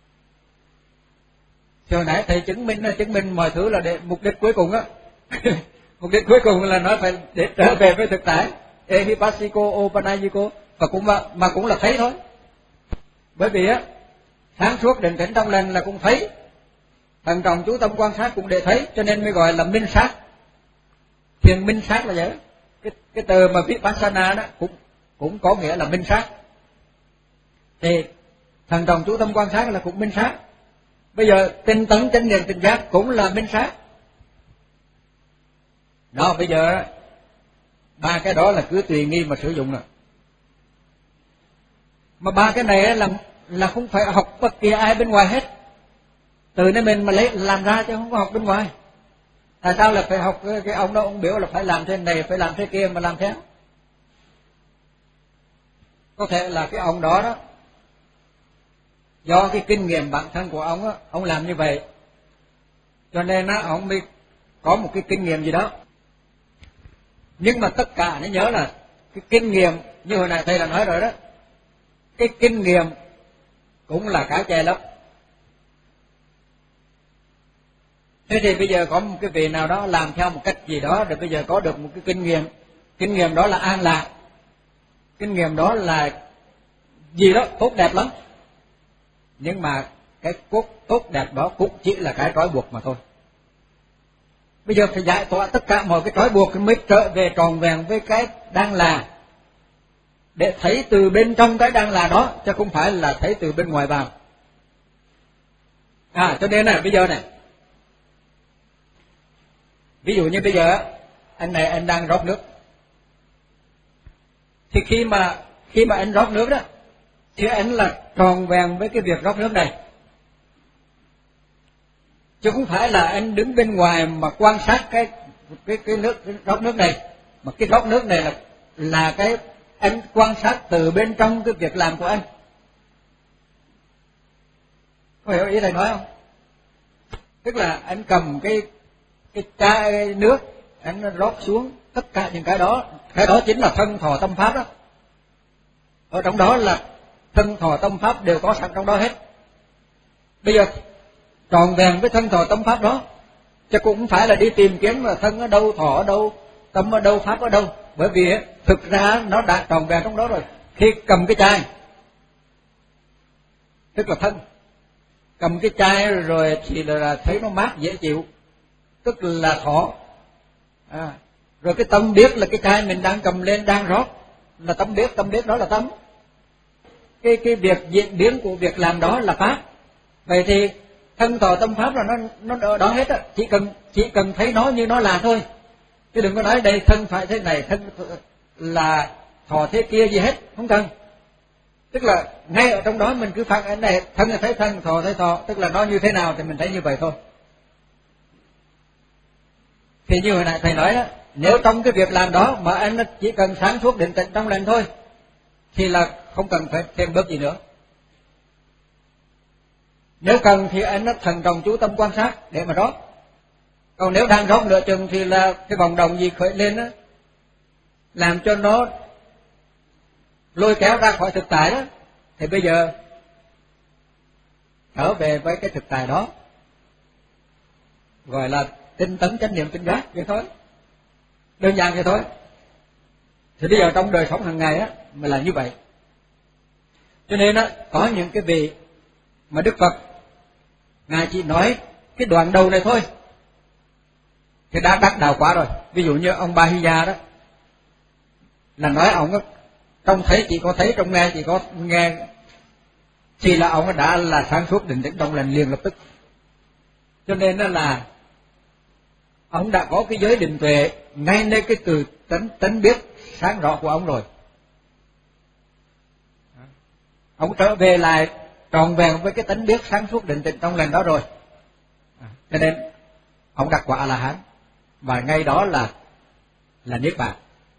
Hồi nãy thầy chứng minh chứng minh mọi thứ là để mục đích cuối cùng á. Mục đích cuối cùng là nó phải để trở về với thực tại. ehipassiko opanayiko, và cũng mà, mà cũng là thấy thôi. Bởi vì á, sáng suốt định tĩnh trong lành là cũng thấy, thận trọng chú tâm quan sát cũng để thấy, cho nên mới gọi là minh sát. Thiền minh sát là vậy. Cái cái từ mà vipassana đó cũng cũng có nghĩa là minh sát. Thì thận trọng chú tâm quan sát là cũng minh sát. Bây giờ tinh tấn chánh niệm tỉnh giác cũng là minh sát. Đó, bây giờ ba cái đó là cứ tùy nghi mà sử dụng rồi. Mà ba cái này là là không phải học bất kỳ ai bên ngoài hết, từ nơi mình mà lấy làm ra chứ không có học bên ngoài. Tại sao là phải học cái, cái ông đó ông biểu là phải làm thế này, phải làm thế kia mà làm theo? Có thể là cái ông đó đó, do cái kinh nghiệm bản thân của ông á, ông làm như vậy, cho nên á ông mới có một cái kinh nghiệm gì đó. Nhưng mà tất cả nó nhớ là cái kinh nghiệm, như hồi nãy thầy đã nói rồi đó, cái kinh nghiệm cũng là cái che lấp. Thế thì bây giờ có một cái vị nào đó làm theo một cách gì đó, rồi bây giờ có được một cái kinh nghiệm, kinh nghiệm đó là an lạc, kinh nghiệm đó là gì đó tốt đẹp lắm, nhưng mà cái cốt tốt đẹp đó cũng chỉ là cái trói buộc mà thôi. Bây giờ phải giải tỏa tất cả mọi cái trói buộc mới trở về tròn vẹn với cái đang là, để thấy từ bên trong cái đang là đó, chứ không phải là thấy từ bên ngoài vào. À, cho nên này bây giờ này, ví dụ như bây giờ anh này anh đang rót nước, thì khi mà khi mà anh rót nước đó, thì anh là tròn vẹn với cái việc rót nước này, chứ không phải là anh đứng bên ngoài mà quan sát cái cái cái nước cái rót nước này, mà cái rót nước này là là cái anh quan sát từ bên trong cái việc làm của anh. Có hiểu ý thầy nói không? Tức là anh cầm cái cái chai nước, anh rót xuống, tất cả những cái đó, cái đó chính là thân thọ tâm pháp đó. Ở trong đó là thân thọ tâm pháp đều có sẵn trong đó hết. Bây giờ tròn vẹn với thân thọ tâm pháp đó, chứ cũng không phải là đi tìm kiếm là thân ở đâu, thọ ở đâu, tâm ở đâu, pháp ở đâu. Bởi vì thực ra nó đã tròn vẹn trong đó rồi. Khi cầm cái chai, tức là thân, cầm cái chai rồi thì là thấy nó mát dễ chịu, tức là thọ. À, rồi cái tâm biết là cái chai mình đang cầm lên đang rót là tâm biết, tâm biết đó là tâm. Cái cái việc diễn biến của việc làm đó là pháp. Vậy thì thân thọ tâm pháp là nó nó ở đó hết á, chỉ cần chỉ cần thấy nó như nó là thôi, chứ đừng có nói đây thân phải thế này, thân là thọ thế kia gì hết, không cần. Tức là ngay ở trong đó mình cứ phản ánh này, thân là thấy thân, thọ thấy thọ, tức là nó như thế nào thì mình thấy như vậy thôi. Thì như hồi nãy thầy nói đó, nếu trong cái việc làm đó mà anh chỉ cần sáng suốt định tĩnh trong lành thôi, thì là không cần phải thêm bớt gì nữa. Nếu cần thì anh nó thần trọng chú tâm quan sát để mà rót. Còn nếu đang rót nửa chừng thì là cái vòng đồng gì khởi lên đó, làm cho nó lôi kéo ra khỏi thực tại đó, thì bây giờ trở về với cái thực tại đó, gọi là tinh tấn chánh niệm tỉnh giác vậy thôi, đơn giản vậy thôi. Thì bây giờ trong đời sống hàng ngày á mà là như vậy. Cho nên á có những cái vị mà Đức Phật ngài chỉ nói cái đoạn đầu này thôi thì đã đắc đạo quả rồi. Ví dụ như ông Ba Hy Gia đó, là nói ông trong thấy chỉ có thấy, trong nghe chỉ có nghe, thì là ông đã là sáng suốt định tĩnh trong lành liền lập tức. Cho nên đó là ông đã có cái giới định tuệ ngay nơi cái từ tánh tánh biết sáng rõ của ông rồi. Ông trở về lại tròn vẹn với cái tánh biết sáng suốt định tĩnh trong lành đó rồi. Cho nên ông đắc quả A-la-hán, và ngay đó là là niết bàn.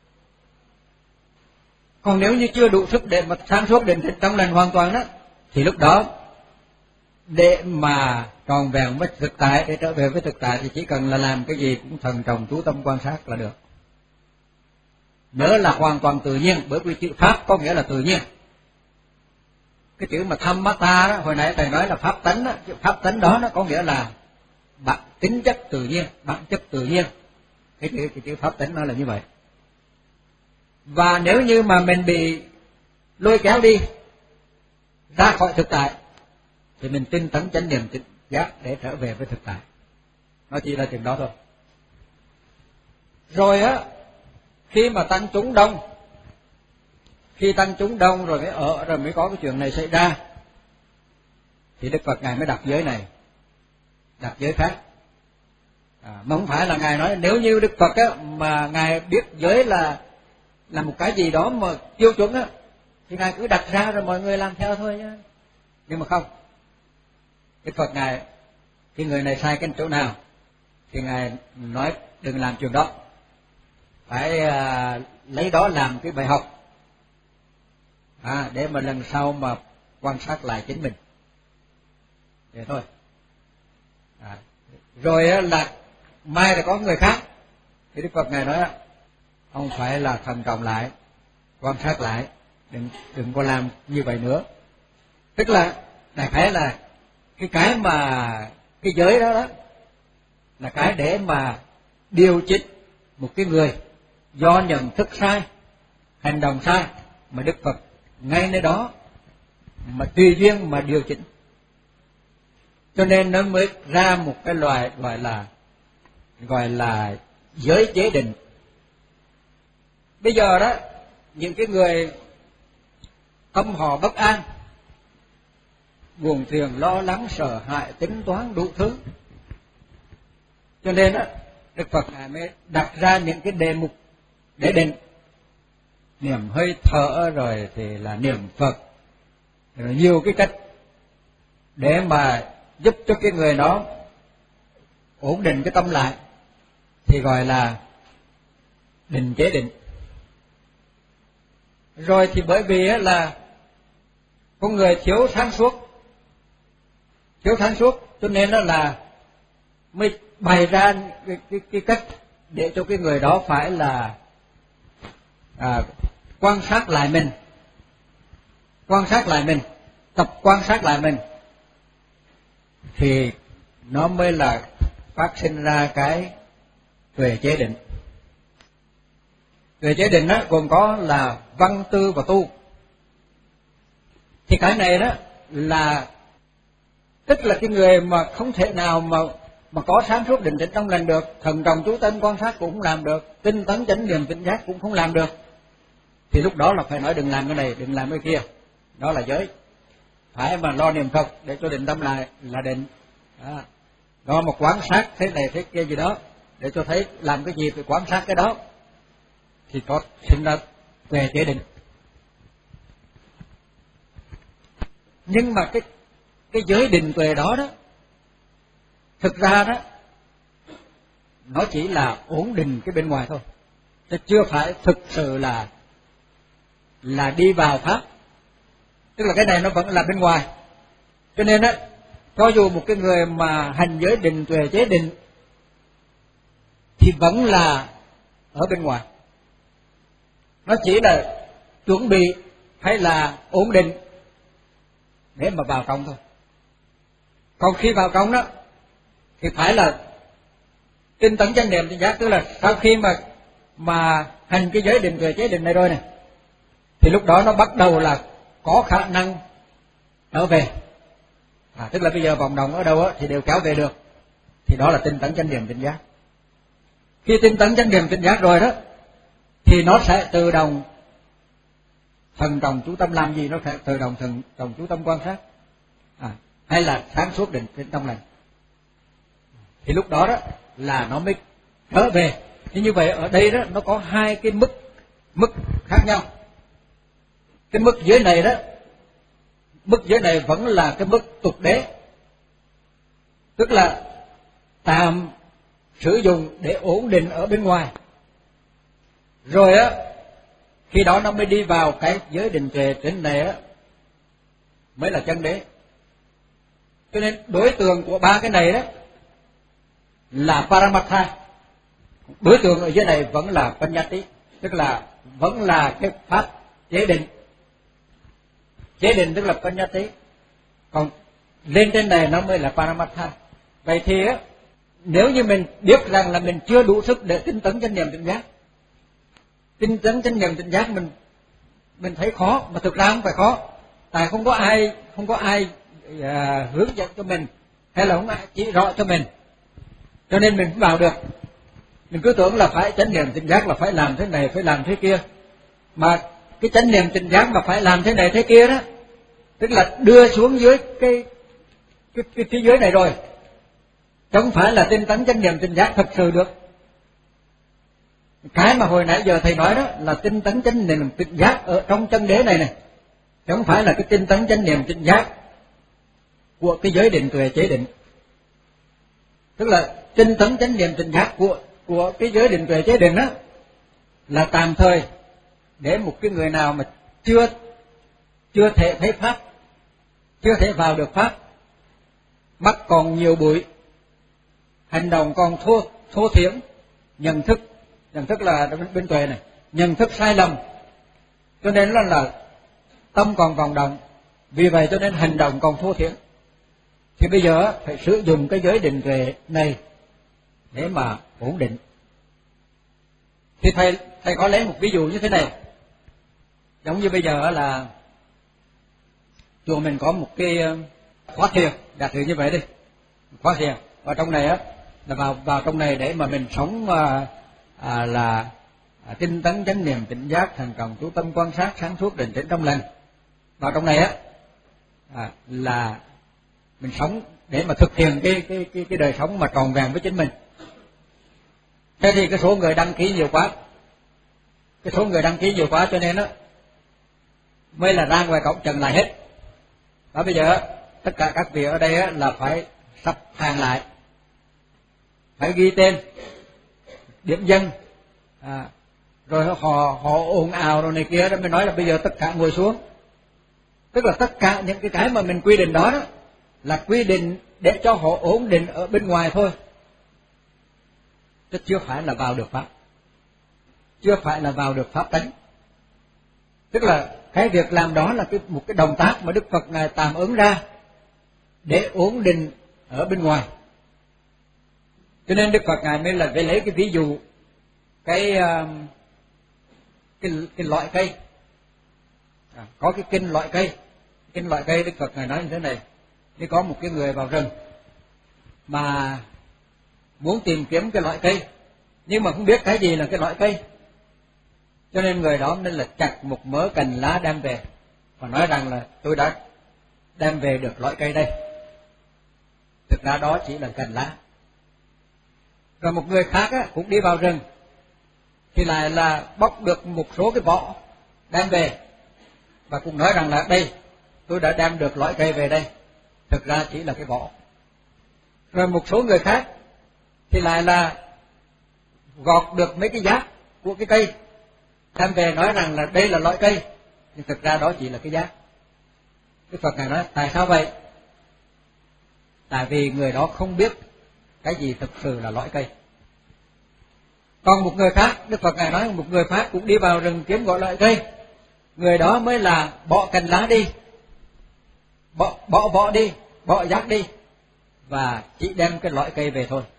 Còn nếu như chưa đủ sức để mà sáng suốt định tĩnh trong lành hoàn toàn đó, thì lúc đó để mà tròn vẹn với thực tại, để trở về với thực tại thì chỉ cần là làm cái gì cũng thần trọng chú tâm quan sát là được. Nhớ là hoàn toàn tự nhiên, bởi vì chữ pháp có nghĩa là tự nhiên. Cái chữ mà thammata đó, hồi nãy thầy nói là pháp tánh đó, chữ pháp tánh đó nó có nghĩa là bản tính chất tự nhiên, bản chất tự nhiên. Cái chữ, cái chữ pháp tánh nó là như vậy. Và nếu như mà mình bị lôi kéo đi ra khỏi thực tại thì mình tinh tấn chánh niệm tỉnh giác để trở về với thực tại. Nó chỉ là chừng đó thôi. Rồi á, khi mà tăng chúng đông, khi tăng chúng đông rồi mới ở, rồi mới có cái chuyện này xảy ra, thì Đức Phật Ngài mới đặt giới này, đặt giới khác. À, mà không phải là Ngài nói nếu như Đức Phật á, mà Ngài biết giới là là một cái gì đó mà tiêu chuẩn á, thì Ngài cứ đặt ra rồi mọi người làm theo thôi nhá. Nhưng mà không. Đức Phật Ngài, cái người này sai cái chỗ nào thì Ngài nói đừng làm chuyện đó, phải à, lấy đó làm cái bài học, à, để mà lần sau mà quan sát lại chính mình. Vậy thôi. À, rồi là mai là có người khác thì Đức Phật Ngài nói ông phải là thận trọng lại, quan sát lại, đừng đừng có làm như vậy nữa. Tức là đại khái là cái cái mà cái giới đó đó là cái để mà điều chỉnh một cái người do nhận thức sai, hành động sai, mà Đức Phật ngay nơi đó mà tùy duyên mà điều chỉnh. Cho nên nó mới ra một cái loại gọi là gọi là giới chế định. Bây giờ đó, những cái người tâm họ bất an, buồn phiền, lo lắng, sợ hãi, tính toán đủ thứ, cho nên đó, Đức Phật Ngài mới đặt ra những cái đề mục để định, niệm hơi thở, rồi thì là niệm Phật, rồi nhiều cái cách để mà giúp cho cái người đó ổn định cái tâm lại, thì gọi là định chế định. Rồi thì bởi vì là con người thiếu sáng suốt, thiếu sáng suốt cho nên đó là mới bày ra cái, cái, cái cách để cho cái người đó phải là à, quan sát lại mình, quan sát lại mình, tập quan sát lại mình, thì nó mới là phát sinh ra cái tuệ chế định. Tuệ chế định đó gồm có là văn tư và tu. Thì cái này đó là tức là cái người mà không thể nào mà mà có sáng suốt định tĩnh trong lành được, thần trọng chú tâm quan sát cũng không làm được, tinh tấn chánh niệm tỉnh giác cũng không làm được, thì lúc đó là phải nói đừng làm cái này, đừng làm cái kia. Đó là giới. Phải mà lo niệm Phật để cho định tâm lại là định. Đó, đó mà quan sát thế này thế kia gì đó để cho thấy làm cái gì phải quan sát cái đó, thì có sinh ra tuệ chế định. Nhưng mà cái cái giới định tuệ đó đó, thực ra đó nó chỉ là ổn định cái bên ngoài thôi, chứ chưa phải thực sự là là đi vào pháp. Tức là cái này nó vẫn là bên ngoài. Cho nên á, cho dù một cái người mà hành giới định tuệ chế định thì vẫn là ở bên ngoài, nó chỉ là chuẩn bị hay là ổn định để mà vào trong thôi. Còn khi vào trong đó thì phải là tinh tấn chánh niệm tỉnh giác, tức là sau khi mà mà hành cái giới định tuệ chế định này rồi này, thì lúc đó nó bắt đầu là có khả năng trở về. À, tức là bây giờ vòng đồng ở đâu á thì đều kéo về được, thì đó là tinh tấn chánh niệm tỉnh giác. Khi tinh tấn chánh niệm tỉnh giác rồi đó thì nó sẽ tự động thần trọng chú tâm, làm gì nó sẽ tự động thần trọng chú tâm quan sát, à, hay là sáng suốt định tĩnh trong lành, thì lúc đó đó là nó mới trở về. Thì như vậy ở đây đó nó có hai cái mức mức khác nhau. Cái mức dưới này đó, mức dưới này vẫn là cái mức tục đế, tức là tạm sử dụng để ổn định ở bên ngoài. Rồi á, khi đó nó mới đi vào cái giới định tuệ trên này á, mới là chân đế. Cho nên đối tượng của ba cái này đó là Paramatha. Đối tượng ở dưới này vẫn là Panyati, tức là vẫn là cái pháp chế định. Chế định tức là Panyati. Còn lên trên này nó mới là Paramatha. Vậy thì á, nếu như mình biết rằng là mình chưa đủ sức để tinh tấn chánh niệm tỉnh giác, tinh tấn chánh niệm tỉnh giác mình mình thấy khó, mà thực ra không phải khó, tại không có ai không có ai à, hướng dẫn cho mình, hay là không ai chỉ rõ cho mình, cho nên mình không vào được. Mình cứ tưởng là phải chánh niệm tỉnh giác là phải làm thế này, phải làm thế kia, mà cái chánh niệm tỉnh giác mà phải làm thế này thế kia đó, tức là đưa xuống dưới cái cái cái phía dưới này rồi, chứ không phải là tinh tấn chánh niệm tỉnh giác thật sự được. Cái mà hồi nãy giờ thầy nói đó là tinh tấn chánh niệm tỉnh giác ở trong chân đế này này, chứ không phải là cái tinh tấn chánh niệm tỉnh giác của cái giới định tuệ chế định. Tức là tinh tấn chánh niệm tỉnh giác của của cái giới định tuệ chế định đó là tạm thời để một cái người nào mà chưa chưa thể thấy pháp, chưa thể vào được pháp, mắt còn nhiều bụi, hành động còn thô thô thiển, nhận thức nhận thức là bên tuệ này, nhận thức sai lầm, cho nên là, là tâm còn vọng động, vì vậy cho nên hành động còn thô thiển, thì bây giờ phải sử dụng cái giới định tuệ này để mà ổn định. Thì thầy thầy có lấy một ví dụ như thế này, giống như bây giờ là chùa mình có một cái khóa thiền, giả sử như vậy đi, khóa thiền, và trong này á là vào vào trong này để mà mình sống à, à, là à, tinh tấn chánh niệm tỉnh giác thành cộng chú tâm quan sát sáng suốt định tĩnh trong lành. Vào trong này á à, là mình sống để mà thực hiện cái cái cái cái đời sống mà tròn vẹn với chính mình. Thế thì cái số người đăng ký nhiều quá, cái số người đăng ký nhiều quá cho nên á mới là ra ngoài cổng trần lại hết. Và bây giờ tất cả các vị ở đây á, là phải sắp hàng lại, phải ghi tên, điểm danh, à, rồi họ họ ồn ào rồi này kia đó mới nói là bây giờ tất cả ngồi xuống. Tức là tất cả những cái cái mà mình quy định đó, đó là quy định để cho họ ổn định ở bên ngoài thôi, chứ chưa phải là vào được pháp, chưa phải là vào được pháp tánh. Tức là cái việc làm đó là cái một cái động tác mà Đức Phật ngài tạm ứng ra để ổn định ở bên ngoài. Cho nên Đức Phật ngài mới là phải lấy cái ví dụ cái cái cái loại cây, à, có cái kinh loại cây, kinh loại cây Đức Phật ngài nói như thế này: nếu có một cái người vào rừng mà muốn tìm kiếm cái loại cây nhưng mà không biết cái gì là cái loại cây, cho nên người đó nên là chặt một mớ cành lá đem về và nói rằng là tôi đã đem về được loại cây đây. Thực ra đó chỉ là cành lá. Rồi một người khác á, cũng đi vào rừng thì lại là bóc được một số cái vỏ đem về và cũng nói rằng là đây tôi đã đem được loại cây về đây. Thực ra chỉ là cái vỏ. Rồi một số người khác thì lại là gọt được mấy cái giác của cái cây đem về nói rằng là đây là loại cây, nhưng thực ra đó chỉ là cái giác. Đức Phật ngài nói tại sao vậy? Tại vì người đó không biết cái gì thực sự là loại cây. Còn một người khác, Đức Phật ngài nói một người khác cũng đi vào rừng kiếm gọi loại cây, người đó mới là bỏ cành lá đi, bỏ bỏ vỏ đi, bỏ giác đi và chỉ đem cái loại cây về thôi.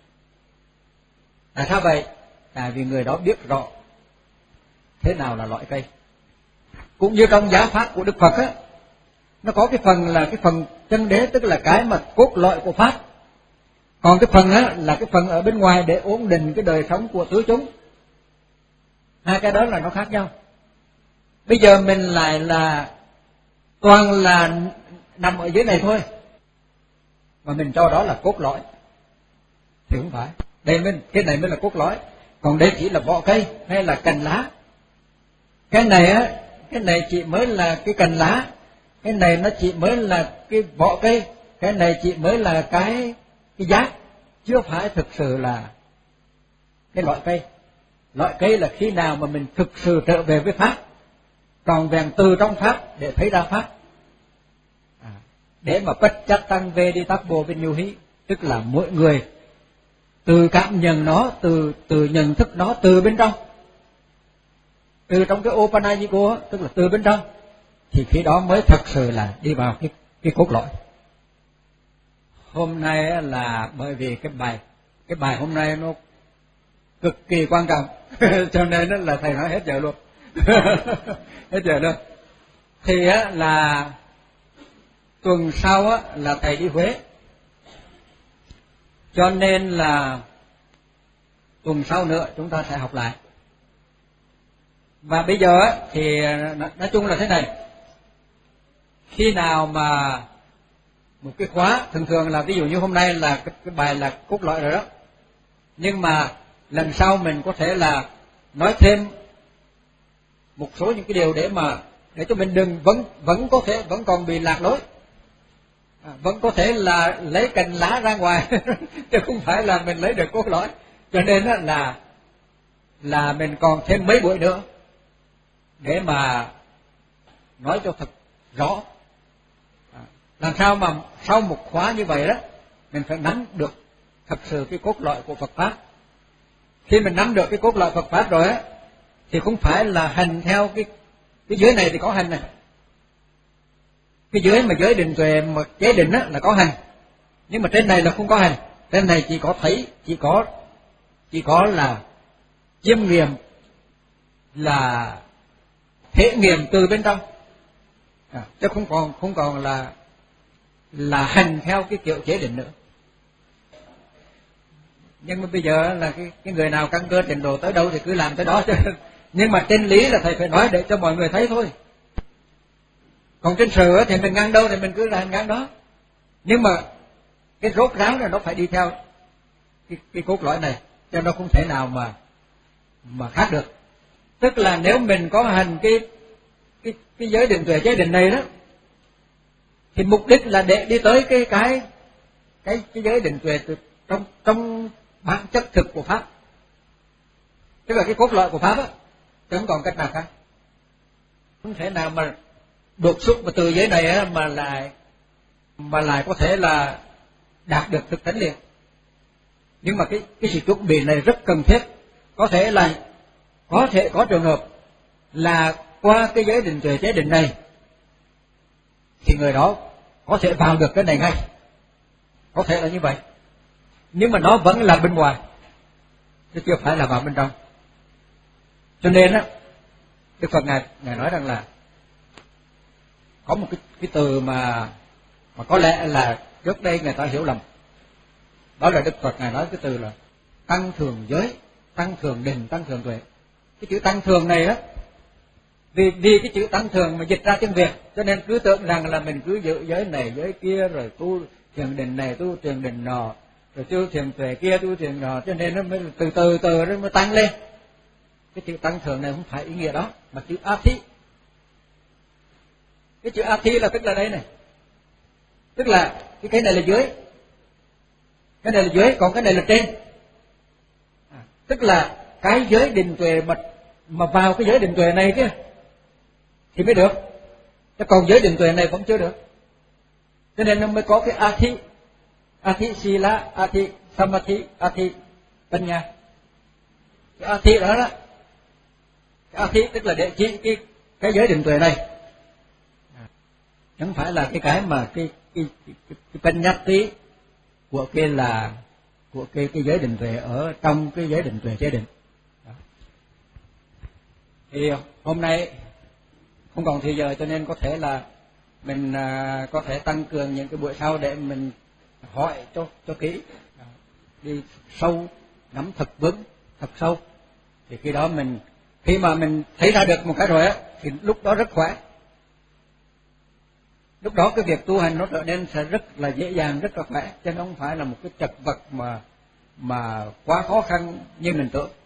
Tại sao vậy? Tại vì người đó biết rõ thế nào là loại cây. Cũng như trong giáo pháp của Đức Phật á, nó có cái phần là cái phần chân đế, tức là cái mà cốt lõi của pháp. Còn cái phần á là cái phần ở bên ngoài để ổn định cái đời sống của tứ chúng. Hai cái đó là nó khác nhau. Bây giờ mình lại là toàn là nằm ở dưới này thôi, mà mình cho đó là cốt lõi thì không phải. Đây mới, cái này mới là cốt lõi, còn đây chỉ là vỏ cây hay là cành lá. Cái này á, cái này chỉ mới là cái cành lá, cái này nó chỉ mới là cái vỏ cây, cái này chỉ mới là cái cái giác, chưa phải thực sự là cái loại cây. Loại cây là khi nào mà mình thực sự trở về với pháp, tròn vẹn từ trong pháp để thấy ra pháp, à, để mà bất chắc tăng về đi tác bộ bên nhu hí, tức là mỗi người từ cảm nhận nó, từ từ nhận thức nó từ bên trong, từ trong cái Opanayiko, tức là từ bên trong, thì khi đó mới thật sự là đi vào cái cái cốt lõi. Hôm nay là bởi vì cái bài cái bài hôm nay nó cực kỳ quan trọng. Cho nên đó là thầy nói hết giờ luôn. Hết giờ luôn. Thì á là tuần sau á là thầy đi Huế, cho nên là tuần sau nữa chúng ta sẽ học lại. Và bây giờ á thì nói chung là thế này, khi nào mà một cái khóa thường thường là ví dụ như hôm nay là cái, cái bài là cốt lõi rồi đó, nhưng mà lần sau mình có thể là nói thêm một số những cái điều để mà để cho mình đừng vẫn vẫn có thể vẫn còn bị lạc lối, à, vẫn có thể là lấy cành lá ra ngoài chứ không phải là mình lấy được cốt lõi. Cho nên đó là là mình còn thêm mấy buổi nữa để mà nói cho thật rõ, à, làm sao mà sau một khóa như vậy đó mình phải nắm được thật sự cái cốt lõi của Phật pháp. Khi mình nắm được cái cốt lõi Phật pháp rồi á thì không phải là hành theo cái cái giới này thì có hành này, cái giới mà giới định tuệ mà chế định á là có hành, nhưng mà trên này là không có hành. Trên này chỉ có thấy, chỉ có chỉ có là chiêm nghiệm, là thể nghiệm từ bên trong, à, chứ không còn không còn là là hành theo cái kiểu chế định nữa. Nhưng mà bây giờ là cái cái người nào căn cơ trình độ tới đâu thì cứ làm tới đó chứ. Nhưng mà trên lý là thầy phải nói để cho mọi người thấy thôi. Còn trên sự thì mình ngang đâu thì mình cứ làm ngang đó. Nhưng mà cái rốt ráo này nó phải đi theo cái, cái cốt lõi này, cho nó không thể nào mà mà khác được. Tức là nếu mình có hành cái cái cái giới định tuệ chế định này đó, thì mục đích là để đi tới cái cái cái cái giới định tuệ từ trong trong bản chất thực của pháp, tức là cái cốt lõi của pháp á, chứ không còn cách nào khác. Không thể nào mà đột xuất mà từ giới này á mà lại mà lại có thể là đạt được thực tánh liền. Nhưng mà cái cái sự chuẩn bị này rất cần thiết. Có thể là có thể có trường hợp là qua cái giới định tuệ chế định này thì người đó có thể vào được cái này ngay, có thể là như vậy, nhưng mà nó vẫn là bên ngoài chứ chưa phải là vào bên trong. Cho nên á, Đức Phật ngài ngài nói rằng là có một cái cái từ mà mà có lẽ là trước đây người ta hiểu lầm. Đó là Đức Phật ngài nói cái từ là tăng thường giới, tăng thường định, tăng thường tuệ. Cái chữ tăng thường này đó, vì vì cái chữ tăng thường mà dịch ra tiếng Việt, cho nên cứ tưởng rằng là mình cứ giữ giới này giới kia, rồi tu thiền định này tu thiền định nọ, rồi tu thiền tuệ kia tu thiền nọ, cho nên nó mới từ từ từ nó mới tăng lên. Cái chữ tăng thường này không phải ý nghĩa đó, mà chữ a thí. Cái chữ a thí là tức là đây này, tức là cái cái này là dưới, cái này là dưới, còn cái này là trên. À, tức là cái giới định tuệ mà mà vào cái giới định tuệ này kia thì mới được, chứ còn giới định tuệ này vẫn chưa được. Cho nên nó mới có cái a thí, a thí sila, a thí samadhi, a thí panya. Cái a thí đó đó, cái a thí tức là để chỉ cái cái giới định tuệ này, chẳng phải là cái cái mà cái cái cái, cái panyati của cái là của cái cái giới định tuệ ở trong cái giới định tuệ chế định. Đó. Thì hôm nay không còn thời giờ, cho nên có thể là mình à, có thể tăng cường những cái buổi sau để mình hỏi cho cho kỹ, đi sâu, nắm thật vững, thật sâu. Thì khi đó mình khi mà mình thấy ra được một cái rồi á, thì lúc đó rất khỏe. Lúc đó cái việc tu hành nó trở nên sẽ rất là dễ dàng, rất là khỏe, chứ nó không phải là một cái chật vật mà mà quá khó khăn như mình tưởng.